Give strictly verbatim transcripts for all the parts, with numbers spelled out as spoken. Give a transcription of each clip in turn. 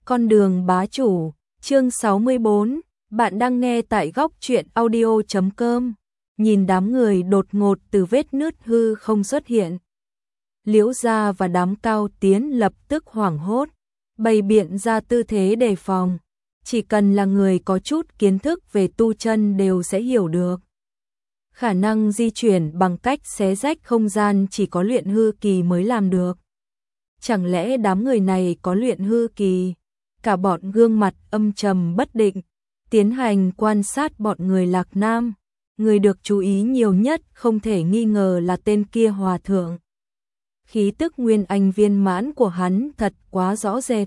Con đường bá chủ, chương sáu mươi bốn, bạn đang nghe tại góc truyện audio chấm com. Nhìn đám người đột ngột từ vết nứt hư không xuất hiện. Liễu Gia và đám Cao Tiến lập tức hoảng hốt, bày biện ra tư thế đề phòng. Chỉ cần là người có chút kiến thức về tu chân đều sẽ hiểu được. Khả năng di chuyển bằng cách xé rách không gian chỉ có luyện hư kỳ mới làm được. Chẳng lẽ đám người này có luyện hư kỳ? Cả bọn gương mặt âm trầm bất định, tiến hành quan sát bọn người Lạc Nam. Người được chú ý nhiều nhất không thể nghi ngờ là tên kia hòa thượng. Khí tức nguyên anh viên mãn của hắn thật quá rõ rệt.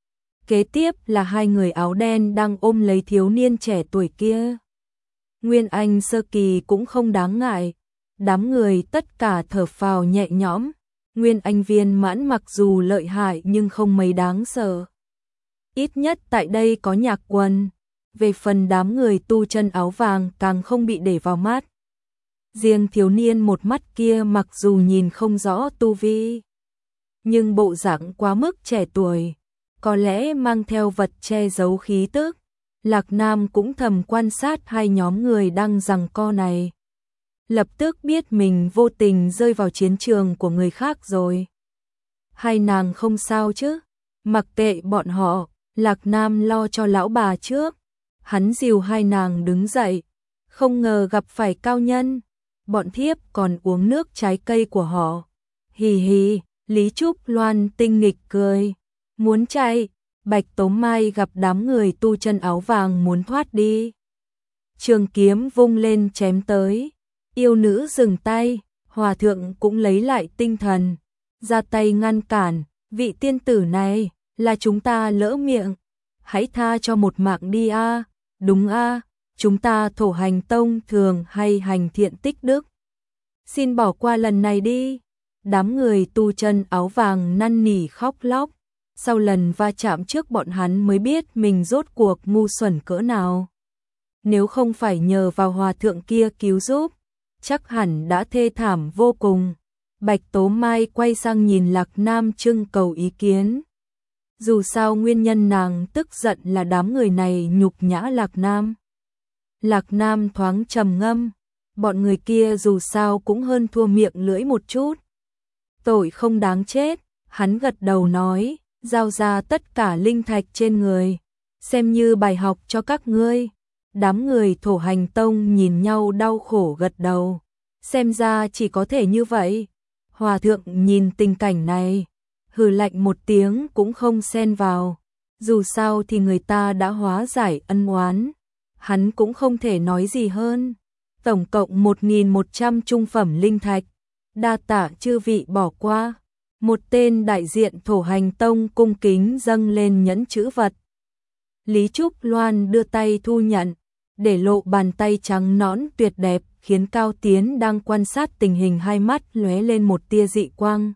Kế tiếp là hai người áo đen đang ôm lấy thiếu niên trẻ tuổi kia. Nguyên anh sơ kỳ cũng không đáng ngại. Đám người tất cả thở phào nhẹ nhõm. Nguyên anh viên mãn mặc dù lợi hại nhưng không mấy đáng sợ. Ít nhất tại đây có Nhạc Quân. Về phần đám người tu chân áo vàng càng không bị để vào mắt. Riêng thiếu niên một mắt kia mặc dù nhìn không rõ tu vi, nhưng bộ dạng quá mức trẻ tuổi, có lẽ mang theo vật che giấu khí tức. Lạc Nam cũng thầm quan sát hai nhóm người đang giằng co này. Lập tức biết mình vô tình rơi vào chiến trường của người khác rồi. Hai nàng không sao chứ? Mặc kệ bọn họ, Lạc Nam lo cho lão bà trước. Hắn dìu hai nàng đứng dậy, không ngờ gặp phải cao nhân. Bọn thiếp còn uống nước trái cây của họ. Hì hì, Lý Trúc Loan tinh nghịch cười. Muốn chạy, Bạch Tố Mai gặp đám người tu chân áo vàng muốn thoát đi. Trường kiếm vung lên chém tới. Yêu nữ dừng tay, hòa thượng cũng lấy lại tinh thần. Ra tay ngăn cản, vị tiên tử này, là chúng ta lỡ miệng. Hãy tha cho một mạng đi a. Đúng a, chúng ta Thổ Hành Tông thường hay hành thiện tích đức. Xin bỏ qua lần này đi. Đám người tu chân áo vàng năn nỉ khóc lóc. Sau lần va chạm trước bọn hắn mới biết mình rốt cuộc ngu xuẩn cỡ nào. Nếu không phải nhờ vào hòa thượng kia cứu giúp, chắc hẳn đã thê thảm vô cùng. Bạch Tố Mai quay sang nhìn Lạc Nam trưng cầu ý kiến. Dù sao nguyên nhân nàng tức giận là đám người này nhục nhã Lạc Nam. Lạc Nam thoáng trầm ngâm, bọn người kia dù sao cũng hơn thua miệng lưỡi một chút. Tội không đáng chết, hắn gật đầu nói, giao ra tất cả linh thạch trên người, xem như bài học cho các ngươi. Đám người Thổ Hành Tông nhìn nhau đau khổ gật đầu, xem ra chỉ có thể như vậy. Hòa thượng nhìn tình cảnh này, hừ lạnh một tiếng cũng không xen vào. Dù sao thì người ta đã hóa giải ân oán, hắn cũng không thể nói gì hơn. Tổng cộng một nghìn một trăm trung phẩm linh thạch, đa tạ chư vị bỏ qua. Một tên đại diện Thổ Hành Tông cung kính dâng lên nhẫn chữ vật. Lý Trúc Loan đưa tay thu nhận, để lộ bàn tay trắng nõn tuyệt đẹp, khiến Cao Tiến đang quan sát tình hình hai mắt lóe lên một tia dị quang.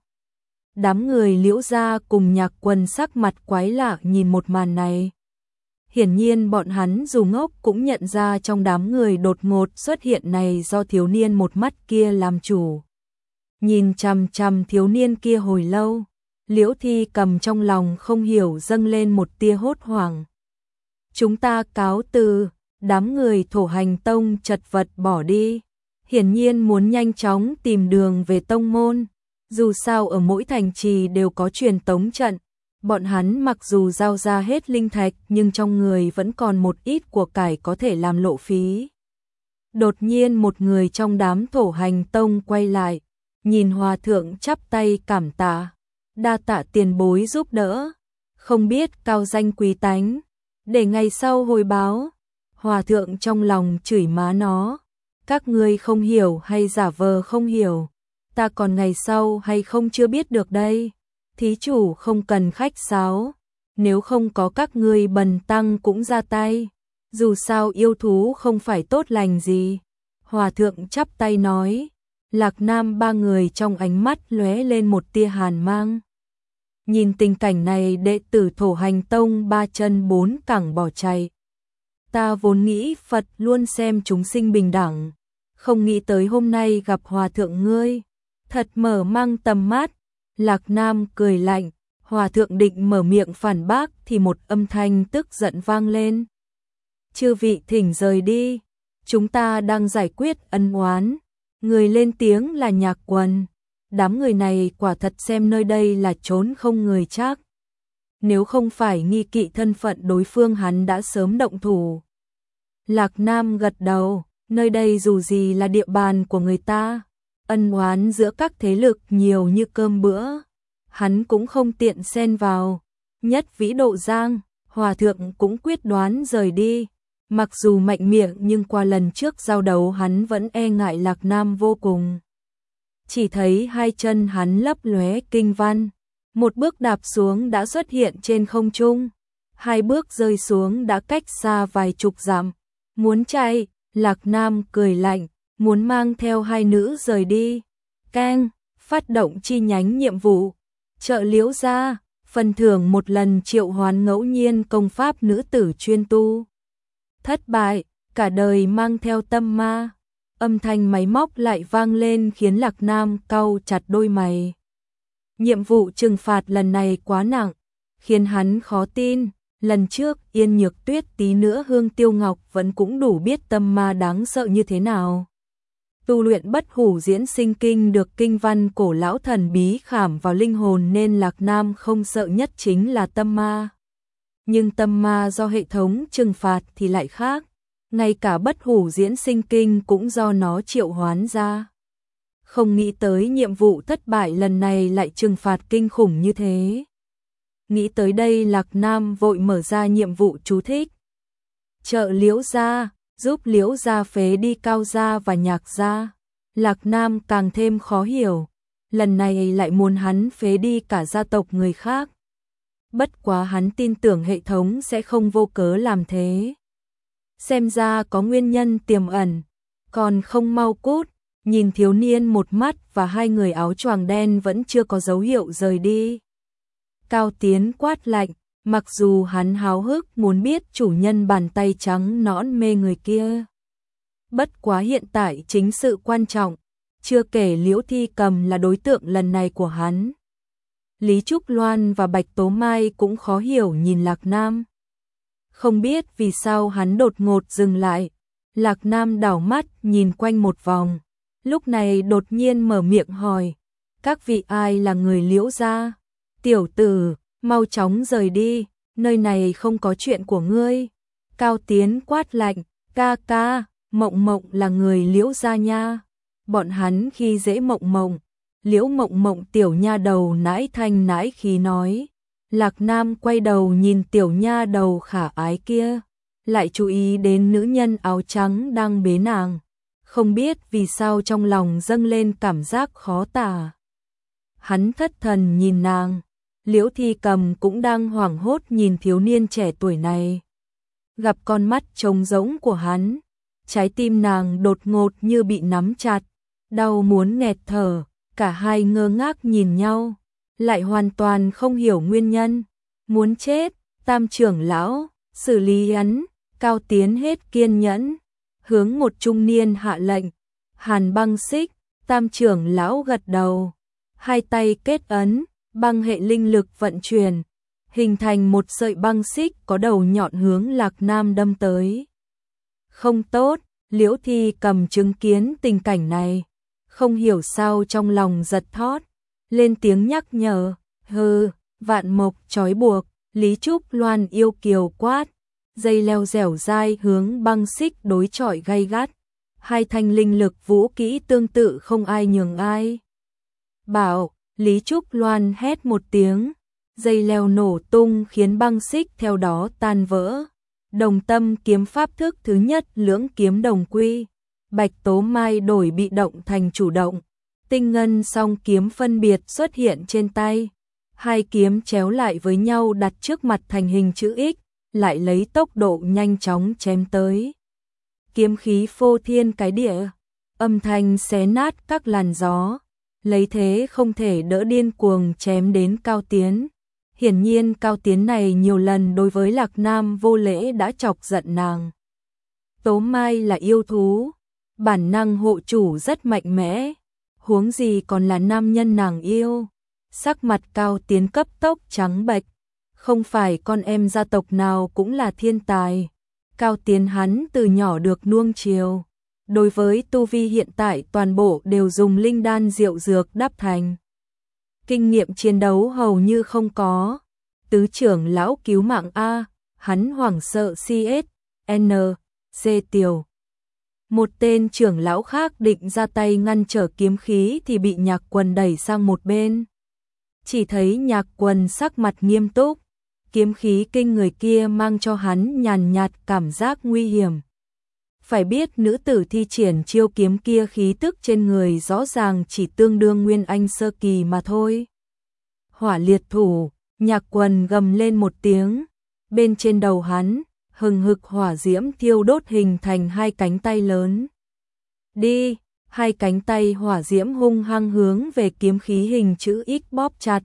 Đám người Liễu Gia cùng Nhạc Quân sắc mặt quái lạ nhìn một màn này. Hiển nhiên bọn hắn dù ngốc cũng nhận ra trong đám người đột ngột xuất hiện này do thiếu niên một mắt kia làm chủ. Nhìn chằm chằm thiếu niên kia hồi lâu, Liễu Thi cầm trong lòng không hiểu dâng lên một tia hốt hoảng. Chúng ta cáo từ. Đám người Thổ Hành Tông chật vật bỏ đi, hiển nhiên muốn nhanh chóng tìm đường về tông môn. Dù sao ở mỗi thành trì đều có truyền tống trận, bọn hắn mặc dù giao ra hết linh thạch nhưng trong người vẫn còn một ít của cải có thể làm lộ phí. Đột nhiên một người trong đám Thổ Hành Tông quay lại, nhìn hòa thượng chắp tay cảm tạ, đa tạ tiền bối giúp đỡ, không biết cao danh quý tánh, để ngày sau hồi báo. Hòa thượng trong lòng chửi má nó, các ngươi không hiểu hay giả vờ không hiểu, ta còn ngày sau hay không chưa biết được đây. Thí chủ không cần khách sáo, nếu không có các ngươi bần tăng cũng ra tay, dù sao yêu thú không phải tốt lành gì. Hòa thượng chắp tay nói. Lạc Nam ba người trong ánh mắt lóe lên một tia hàn mang. Nhìn tình cảnh này đệ tử Thổ Hành Tông ba chân bốn cẳng bỏ chạy. Ta vốn nghĩ Phật luôn xem chúng sinh bình đẳng, không nghĩ tới hôm nay gặp hòa thượng ngươi, thật mở mang tầm mắt. Lạc Nam cười lạnh, Hòa thượng định mở miệng phản bác thì một âm thanh tức giận vang lên. Chư vị thỉnh rời đi, chúng ta đang giải quyết ân oán. Người lên tiếng là Nhạc Quần. Đám người này quả thật xem nơi đây là trốn không người chắc. Nếu không phải nghi kỵ thân phận đối phương hắn đã sớm động thủ. Lạc Nam gật đầu, nơi đây dù gì là địa bàn của người ta. Ân oán giữa các thế lực nhiều như cơm bữa. Hắn cũng không tiện xen vào. Nhất Vĩ Độ Giang, Hòa thượng cũng quyết đoán rời đi. Mặc dù mạnh miệng nhưng qua lần trước giao đấu hắn vẫn e ngại Lạc Nam vô cùng. Chỉ thấy hai chân hắn lấp lóe kinh văn. Một bước đạp xuống đã xuất hiện trên không trung. Hai bước rơi xuống đã cách xa vài chục dặm. Muốn chạy, Lạc Nam cười lạnh, muốn mang theo hai nữ rời đi. Keng, phát động chi nhánh nhiệm vụ. Trợ Liễu Gia, phần thưởng một lần triệu hoán ngẫu nhiên công pháp nữ tử chuyên tu. Thất bại, cả đời mang theo tâm ma. Âm thanh máy móc lại vang lên khiến Lạc Nam cau chặt đôi mày. Nhiệm vụ trừng phạt lần này quá nặng, khiến hắn khó tin. Lần trước Yên Nhược Tuyết tí nữa Hương Tiêu Ngọc vẫn cũng đủ biết tâm ma đáng sợ như thế nào. Tu luyện Bất Hủ Diễn Sinh Kinh được kinh văn cổ lão thần bí khảm vào linh hồn nên Lạc Nam không sợ nhất chính là tâm ma. Nhưng tâm ma do hệ thống trừng phạt thì lại khác. Ngay cả Bất Hủ Diễn Sinh Kinh cũng do nó triệu hoán ra. Không nghĩ tới nhiệm vụ thất bại lần này lại trừng phạt kinh khủng như thế. Nghĩ tới đây Lạc Nam vội mở ra nhiệm vụ chú thích. Trợ Liễu Gia, giúp Liễu Gia phế đi Cao Gia và Nhạc Gia. Lạc Nam càng thêm khó hiểu. Lần này lại muốn hắn phế đi cả gia tộc người khác. Bất quá hắn tin tưởng hệ thống sẽ không vô cớ làm thế. Xem ra có nguyên nhân tiềm ẩn. Còn không mau cút. Nhìn thiếu niên một mắt và hai người áo choàng đen vẫn chưa có dấu hiệu rời đi. Cao Tiến quát lạnh, mặc dù hắn háo hức muốn biết chủ nhân bàn tay trắng nõn mê người kia. Bất quá hiện tại chính sự quan trọng, chưa kể Liễu Thi Cầm là đối tượng lần này của hắn. Lý Trúc Loan và Bạch Tố Mai cũng khó hiểu nhìn Lạc Nam. Không biết vì sao hắn đột ngột dừng lại. Lạc Nam đảo mắt nhìn quanh một vòng. Lúc này đột nhiên mở miệng hỏi. Các vị ai là người Liễu Gia? Tiểu tử, mau chóng rời đi. Nơi này không có chuyện của ngươi. Cao Tiến quát lạnh. Ca ca, Mộng Mộng là người Liễu Gia nha. Bọn hắn khi dễ Mộng Mộng. Liễu Mộng Mộng tiểu nha đầu nãi thanh nãi khí nói. Lạc Nam quay đầu nhìn tiểu nha đầu khả ái kia. Lại chú ý đến nữ nhân áo trắng đang bế nàng. Không biết vì sao trong lòng dâng lên cảm giác khó tả. Hắn thất thần nhìn nàng. Liễu Thi Cầm cũng đang hoảng hốt nhìn thiếu niên trẻ tuổi này. Gặp con mắt trống rỗng của hắn, trái tim nàng đột ngột như bị nắm chặt, đau muốn nghẹt thở, cả hai ngơ ngác nhìn nhau, lại hoàn toàn không hiểu nguyên nhân. Muốn chết, Tam trưởng lão, xử lý hắn. Cao Tiến hết kiên nhẫn, hướng một trung niên hạ lệnh. Hàn Băng Xích, Tam trưởng lão gật đầu, hai tay kết ấn, băng hệ linh lực vận chuyển, hình thành một sợi băng xích có đầu nhọn hướng Lạc Nam đâm tới. Không tốt, Liễu Thi Cầm chứng kiến tình cảnh này, không hiểu sao trong lòng giật thót, lên tiếng nhắc nhở. Hừ, vạn mộc trói buộc. Lý Trúc Loan yêu kiều quát, dây leo dẻo dai hướng băng xích đối chọi gay gắt. Hai thanh linh lực vũ kỹ tương tự không ai nhường ai. Bảo, Lý Trúc Loan hét một tiếng, dây leo nổ tung khiến băng xích theo đó tan vỡ. Đồng tâm kiếm pháp thức thứ nhất lưỡng kiếm đồng quy. Bạch Tố Mai đổi bị động thành chủ động. Tinh ngân song kiếm phân biệt xuất hiện trên tay. Hai kiếm chéo lại với nhau đặt trước mặt thành hình chữ X, lại lấy tốc độ nhanh chóng chém tới. Kiếm khí phô thiên cái địa, âm thanh xé nát các làn gió, lấy thế không thể đỡ điên cuồng chém đến Cao Tiến. Hiển nhiên Cao Tiến này nhiều lần đối với Lạc Nam vô lễ đã chọc giận nàng. Tố Mai là yêu thú, bản năng hộ chủ rất mạnh mẽ, huống gì còn là nam nhân nàng yêu. sắc mặt Cao Tiến cấp tốc trắng bệch, không phải con em gia tộc nào cũng là thiên tài. Cao Tiến hắn từ nhỏ được nuông chiều, đối với tu vi hiện tại toàn bộ đều dùng linh đan diệu dược đắp thành. Kinh nghiệm chiến đấu hầu như không có. Tứ trưởng lão cứu mạng A, hắn hoảng sợ xê ét, N, C tiểu. Một tên trưởng lão khác định ra tay ngăn trở kiếm khí thì bị Nhạc Quần đẩy sang một bên. Chỉ thấy Nhạc Quần sắc mặt nghiêm túc, kiếm khí kinh người kia mang cho hắn nhàn nhạt cảm giác nguy hiểm. Phải biết nữ tử thi triển chiêu kiếm kia khí tức trên người rõ ràng chỉ tương đương Nguyên Anh sơ kỳ mà thôi. Hỏa liệt thủ, Nhạc Quần gầm lên một tiếng, bên trên đầu hắn, hừng hực hỏa diễm thiêu đốt hình thành hai cánh tay lớn. Đi, hai cánh tay hỏa diễm hung hăng hướng về kiếm khí hình chữ X bóp chặt.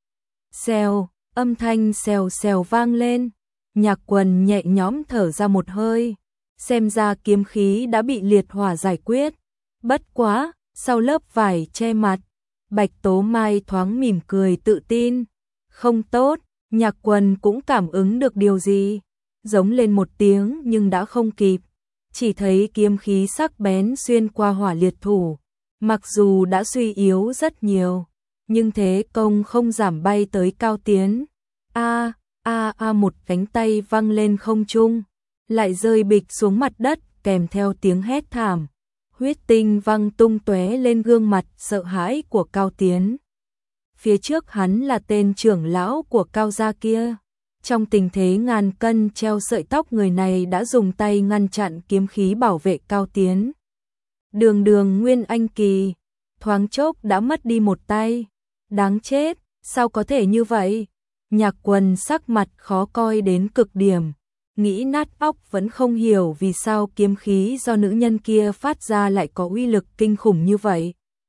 Xèo, âm thanh xèo xèo vang lên, Nhạc Quần nhẹ nhõm thở ra một hơi, xem ra kiếm khí đã bị liệt hỏa giải quyết. Bất quá, sau lớp vải che mặt, Bạch Tố Mai thoáng mỉm cười tự tin. Không tốt, Nhạc Quần cũng cảm ứng được điều gì, giống lên một tiếng nhưng đã không kịp, chỉ thấy kiếm khí sắc bén xuyên qua hỏa liệt thủ, mặc dù đã suy yếu rất nhiều, nhưng thế công không giảm bay tới Cao Tiến. A a a một cánh tay văng lên không trung, lại rơi bịch xuống mặt đất kèm theo tiếng hét thảm, huyết tinh văng tung tóe lên gương mặt sợ hãi của Cao Tiến. Phía trước hắn là tên trưởng lão của Cao gia kia. Trong tình thế ngàn cân treo sợi tóc, người này đã dùng tay ngăn chặn kiếm khí bảo vệ Cao Tiến. Đường đường Nguyên Anh kỳ, thoáng chốc đã mất đi một tay. Đáng chết, sao có thể như vậy? Nhạc Quần sắc mặt khó coi đến cực điểm, nghĩ nát óc vẫn không hiểu vì sao kiếm khí do nữ nhân kia phát ra lại có uy lực kinh khủng như vậy.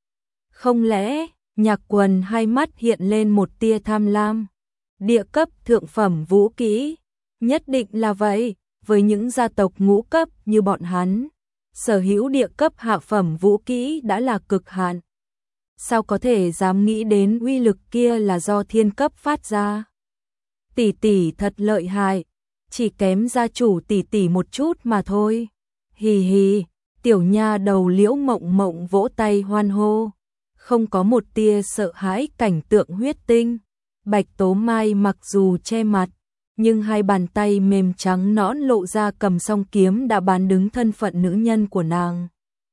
Không lẽ, Nhạc Quần hai mắt hiện lên một tia tham lam. Địa cấp thượng phẩm vũ kỹ, nhất định là vậy, với những gia tộc ngũ cấp như bọn hắn, sở hữu địa cấp hạ phẩm vũ kỹ đã là cực hạn. Sao có thể dám nghĩ đến uy lực kia là do thiên cấp phát ra? Tỷ tỷ thật lợi hại, chỉ kém gia chủ tỷ tỷ một chút mà thôi. Hì hì, tiểu nha đầu Liễu Mộng Mộng vỗ tay hoan hô, không có một tia sợ hãi cảnh tượng huyết tinh. Bạch Tố Mai mặc dù che mặt, nhưng hai bàn tay mềm trắng nõn lộ ra cầm song kiếm đã bán đứng thân phận nữ nhân của nàng.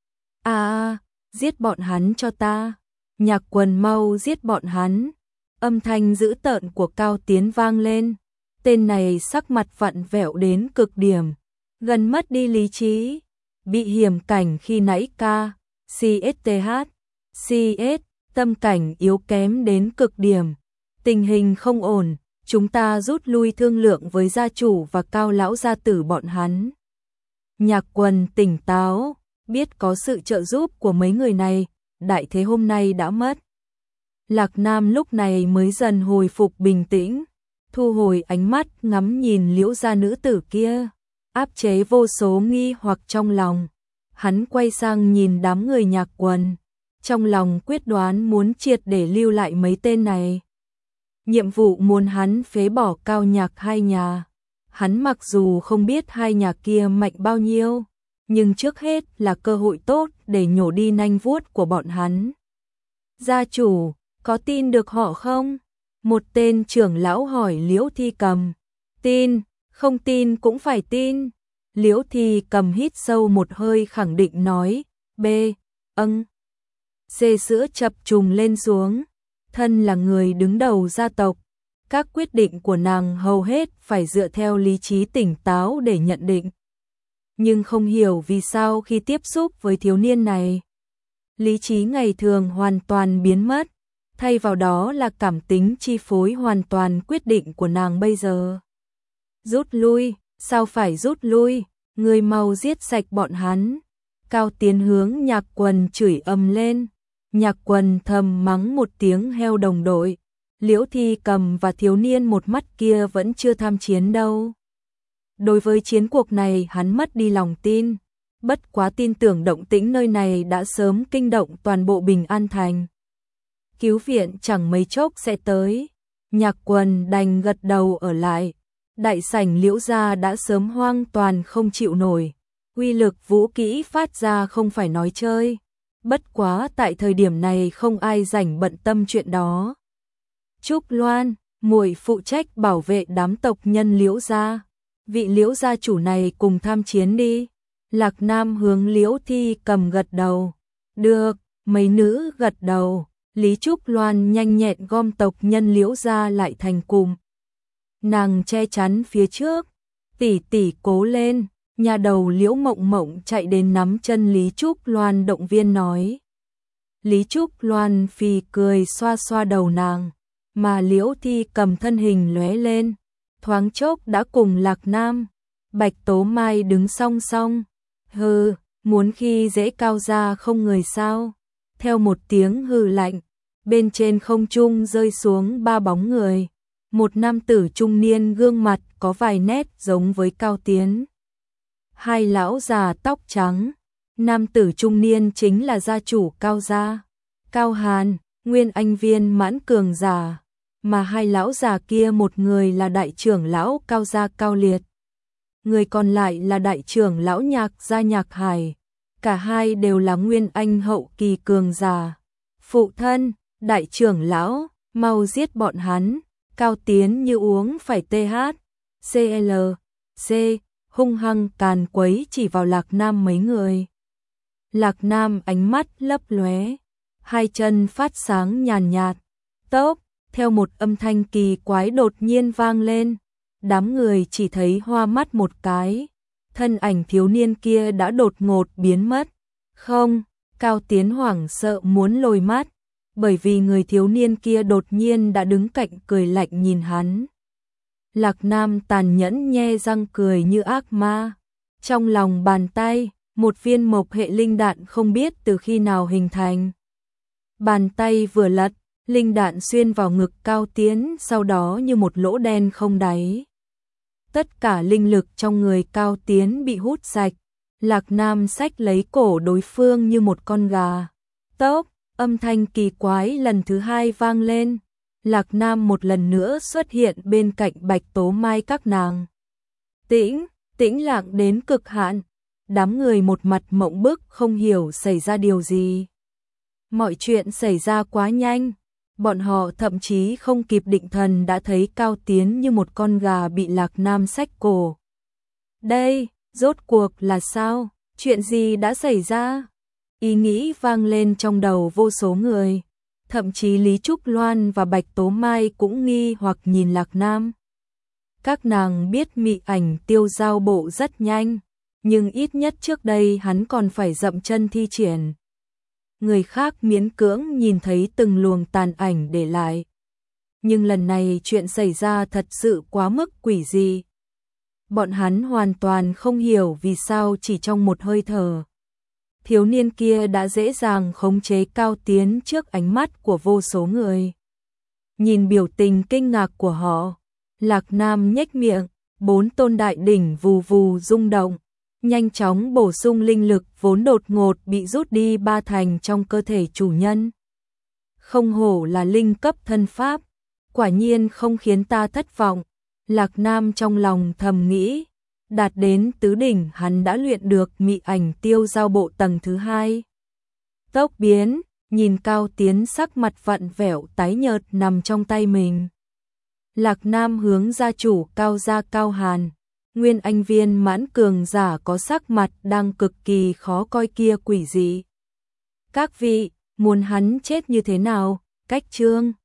A a, giết bọn hắn cho ta. Nhạc Quần mau giết bọn hắn. Âm thanh dữ tợn của Cao Tiến vang lên. Tên này sắc mặt vặn vẹo đến cực điểm, gần mất đi lý trí. Bị hiểm cảnh khi nãy ca, xê ét tê hát, xê ét, tâm cảnh yếu kém đến cực điểm. Tình hình không ổn, chúng ta rút lui thương lượng với gia chủ và Cao lão gia tử bọn hắn. Nhạc Quần tỉnh táo, biết có sự trợ giúp của mấy người này, đại thế hôm nay đã mất. Lạc Nam lúc này mới dần hồi phục bình tĩnh, thu hồi ánh mắt ngắm nhìn Liễu gia nữ tử kia, áp chế vô số nghi hoặc trong lòng. Hắn quay sang nhìn đám người Nhạc Quần, trong lòng quyết đoán muốn triệt để lưu lại mấy tên này. Nhiệm vụ muốn hắn phế bỏ Cao Nhạc hai nhà. Hắn mặc dù không biết hai nhà kia mạnh bao nhiêu, nhưng trước hết là cơ hội tốt để nhổ đi nanh vuốt của bọn hắn. Gia chủ, có tin được họ không? Một tên trưởng lão hỏi Liễu Thi Cầm. Tin, không tin cũng phải tin. Liễu Thi Cầm hít sâu một hơi khẳng định nói. B, âng. Xê sữa chập trùng lên xuống. Thân là người đứng đầu gia tộc, các quyết định của nàng hầu hết phải dựa theo lý trí tỉnh táo để nhận định. Nhưng không hiểu vì sao khi tiếp xúc với thiếu niên này, lý trí ngày thường hoàn toàn biến mất, thay vào đó là cảm tính chi phối hoàn toàn quyết định của nàng bây giờ. Rút lui, sao phải rút lui, người mau giết sạch bọn hắn. Cao Tiến hướng Nhạc Quần chửi ầm lên. Nhạc Quần thầm mắng một tiếng heo đồng đội. Liễu Thi Cầm và thiếu niên một mắt kia vẫn chưa tham chiến đâu. Đối với chiến cuộc này hắn mất đi lòng tin, bất quá tin tưởng động tĩnh nơi này đã sớm kinh động toàn bộ Bình An Thành. cứu viện chẳng mấy chốc sẽ tới. Nhạc Quần đành gật đầu ở lại. Đại sảnh Liễu gia đã sớm hoang toàn không chịu nổi. Uy lực vũ kỹ phát ra không phải nói chơi. Bất quá tại thời điểm này không ai rảnh bận tâm chuyện đó. Trúc Loan, muội phụ trách bảo vệ đám tộc nhân Liễu gia. Vị Liễu gia chủ này cùng tham chiến đi. Lạc Nam hướng Liễu Thi Cầm gật đầu. Được, mấy nữ gật đầu. Lý Trúc Loan nhanh nhẹn gom tộc nhân Liễu gia lại thành cụm. Nàng che chắn phía trước. Tỷ tỷ cố lên. Nhà đầu Liễu Mộng Mộng chạy đến nắm chân Lý Trúc Loan động viên nói. Lý Trúc Loan phì cười xoa xoa đầu nàng, mà Liễu Thi Cầm thân hình lóe lên, thoáng chốc đã cùng Lạc Nam, Bạch Tố Mai đứng song song. Hừ, muốn khi dễ Cao gia không người sao? Theo một tiếng hừ lạnh, bên trên không trung rơi xuống ba bóng người. Một nam tử trung niên gương mặt có vài nét giống với Cao Tiến. Hai lão già tóc trắng. Nam tử trung niên chính là gia chủ Cao gia, Cao Hàn, nguyên anh viên mãn cường giả, mà hai lão già kia một người là đại trưởng lão Cao gia Cao Liệt, người còn lại là đại trưởng lão Nhạc gia Nhạc Hải, cả hai đều là nguyên anh hậu kỳ cường giả. Phụ thân, đại trưởng lão, mau giết bọn hắn. Cao Tiến như uống phải tê hát, xê lờ, C, hung hăng càn quấy chỉ vào Lạc Nam mấy người. Lạc Nam ánh mắt lấp lóe, hai chân phát sáng nhàn nhạt, tốc, theo một âm thanh kỳ quái đột nhiên vang lên. Đám người chỉ thấy hoa mắt một cái, thân ảnh thiếu niên kia đã đột ngột biến mất. Không, Cao Tiến hoảng sợ muốn lồi mắt, bởi vì người thiếu niên kia đột nhiên đã đứng cạnh cười lạnh nhìn hắn. Lạc Nam tàn nhẫn nhe răng cười như ác ma. Trong lòng bàn tay, một viên mộc hệ linh đạn không biết từ khi nào hình thành. Bàn tay vừa lật, linh đạn xuyên vào ngực Cao Tiến, sau đó như một lỗ đen không đáy. Tất cả linh lực trong người Cao Tiến bị hút sạch. Lạc Nam xách lấy cổ đối phương như một con gà. Tốc, âm thanh kỳ quái lần thứ hai vang lên. Lạc Nam một lần nữa xuất hiện bên cạnh Bạch Tố Mai các nàng. Tĩnh, tĩnh lặng đến cực hạn. Đám người một mặt mộng bức không hiểu xảy ra điều gì. Mọi chuyện xảy ra quá nhanh. Bọn họ thậm chí không kịp định thần đã thấy Cao Tiến như một con gà bị Lạc Nam xách cổ. Đây, rốt cuộc là sao? Chuyện gì đã xảy ra? Ý nghĩ vang lên trong đầu vô số người. Thậm chí Lý Trúc Loan và Bạch Tố Mai cũng nghi hoặc nhìn Lạc Nam. Các nàng biết mị ảnh tiêu giao bộ rất nhanh, nhưng ít nhất trước đây hắn còn phải dậm chân thi triển. Người khác miễn cưỡng nhìn thấy từng luồng tàn ảnh để lại. Nhưng lần này chuyện xảy ra thật sự quá mức quỷ dị. Bọn hắn hoàn toàn không hiểu vì sao chỉ trong một hơi thở. Thiếu niên kia đã dễ dàng khống chế Cao Tiến trước ánh mắt của vô số người. Nhìn biểu tình kinh ngạc của họ, Lạc Nam nhếch miệng, bốn tôn đại đỉnh vù vù rung động, nhanh chóng bổ sung linh lực vốn đột ngột bị rút đi ba thành trong cơ thể chủ nhân. Không hổ là linh cấp thân pháp, quả nhiên không khiến ta thất vọng. Lạc Nam trong lòng thầm nghĩ, đạt đến tứ đỉnh hắn đã luyện được mị ảnh tiêu giao bộ tầng thứ hai. Tốc biến, nhìn Cao Tiến sắc mặt vặn vẹo tái nhợt nằm trong tay mình. Lạc Nam hướng gia chủ Cao gia Cao Hàn, nguyên anh viên mãn cường giả có sắc mặt đang cực kỳ khó coi kia quỷ dị. Các vị, muốn hắn chết như thế nào? Cách chương